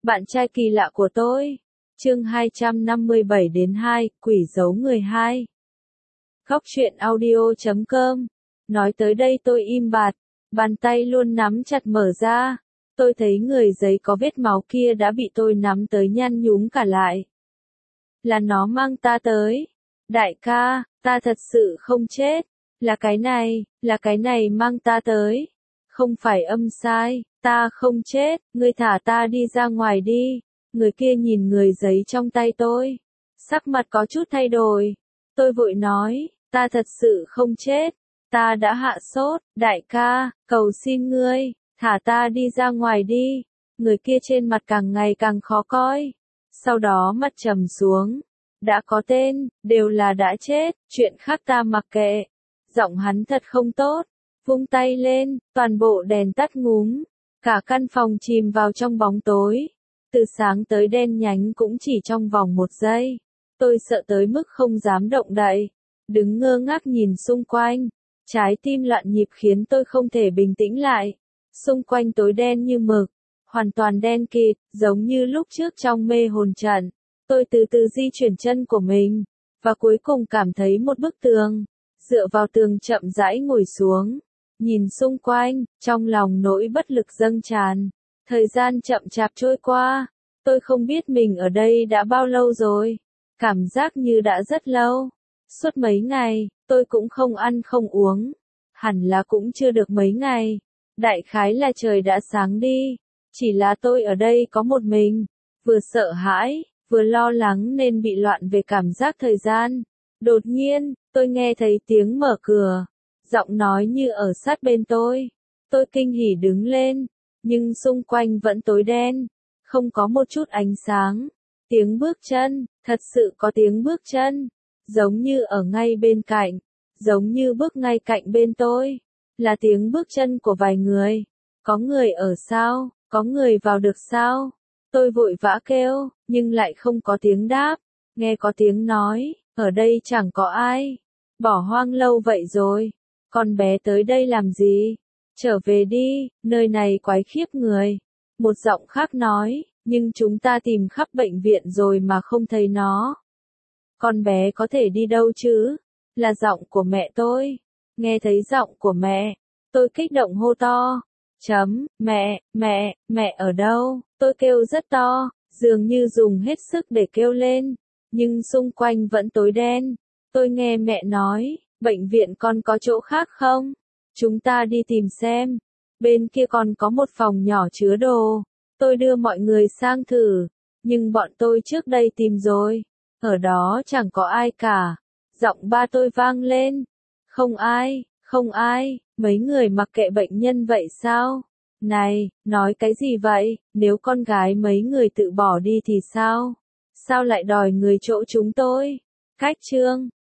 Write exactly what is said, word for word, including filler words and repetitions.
Bạn trai kỳ lạ của tôi. Chương hai trăm năm mươi bảy đến hai, quỷ giấu người hai. Góc truyện audio chấm com. Nói tới đây tôi im bặt, bàn tay luôn nắm chặt mở ra. Tôi thấy người giấy có vết máu kia đã bị tôi nắm tới nhăn nhúm cả lại. Là nó mang ta tới. Đại ca, ta thật sự không chết. Là cái này, là cái này mang ta tới. Không phải âm sai, ta không chết, ngươi thả ta đi ra ngoài đi. Người kia nhìn người giấy trong tay tôi. Sắc mặt có chút thay đổi. Tôi vội nói, ta thật sự không chết. Ta đã hạ sốt, đại ca, cầu xin ngươi, thả ta đi ra ngoài đi. Người kia trên mặt càng ngày càng khó coi. Sau đó mặt trầm xuống. Đã có tên, đều là đã chết, chuyện khác ta mặc kệ. Giọng hắn thật không tốt. Vung tay lên, toàn bộ đèn tắt ngúm. Cả căn phòng chìm vào trong bóng tối. Từ sáng tới đen nhánh cũng chỉ trong vòng một giây. Tôi sợ tới mức không dám động đậy. Đứng ngơ ngác nhìn xung quanh. Trái tim loạn nhịp khiến tôi không thể bình tĩnh lại. Xung quanh tối đen như mực. Hoàn toàn đen kịt, giống như lúc trước trong mê hồn trận. Tôi từ từ di chuyển chân của mình. Và cuối cùng cảm thấy một bức tường. Dựa vào tường chậm rãi ngồi xuống. Nhìn xung quanh, trong lòng nỗi bất lực dâng tràn. Thời gian chậm chạp trôi qua. Tôi không biết mình ở đây đã bao lâu rồi. Cảm giác như đã rất lâu. Suốt mấy ngày, tôi cũng không ăn không uống. Hẳn là cũng chưa được mấy ngày. Đại khái là trời đã sáng đi. Chỉ là tôi ở đây có một mình. Vừa sợ hãi, vừa lo lắng nên bị loạn về cảm giác thời gian. Đột nhiên, tôi nghe thấy tiếng mở cửa. Giọng nói như ở sát bên tôi. Tôi kinh hỉ đứng lên. Nhưng xung quanh vẫn tối đen. Không có một chút ánh sáng. Tiếng bước chân, thật sự có tiếng bước chân. Giống như ở ngay bên cạnh. Giống như bước ngay cạnh bên tôi. Là tiếng bước chân của vài người. Có người ở sao? Có người vào được sao? Tôi vội vã kêu, nhưng lại không có tiếng đáp. Nghe có tiếng nói, ở đây chẳng có ai. Bỏ hoang lâu vậy rồi. Con bé tới đây làm gì? Trở về đi, nơi này quái khiếp người. Một giọng khác nói, nhưng chúng ta tìm khắp bệnh viện rồi mà không thấy nó. Con bé có thể đi đâu chứ? Là giọng của mẹ tôi. Nghe thấy giọng của mẹ, tôi kích động hô to. Chấm, mẹ, mẹ, mẹ ở đâu? Tôi kêu rất to, dường như dùng hết sức để kêu lên. Nhưng xung quanh vẫn tối đen. Tôi nghe mẹ nói, bệnh viện con có chỗ khác không? Chúng ta đi tìm xem. Bên kia còn có một phòng nhỏ chứa đồ. Tôi đưa mọi người sang thử. Nhưng bọn tôi trước đây tìm rồi. Ở đó chẳng có ai cả. Giọng ba tôi vang lên. Không ai, không ai, mấy người mặc kệ bệnh nhân vậy sao? Này, nói cái gì vậy? Nếu con gái mấy người tự bỏ đi thì sao? Sao lại đòi người chỗ chúng tôi? Cách chương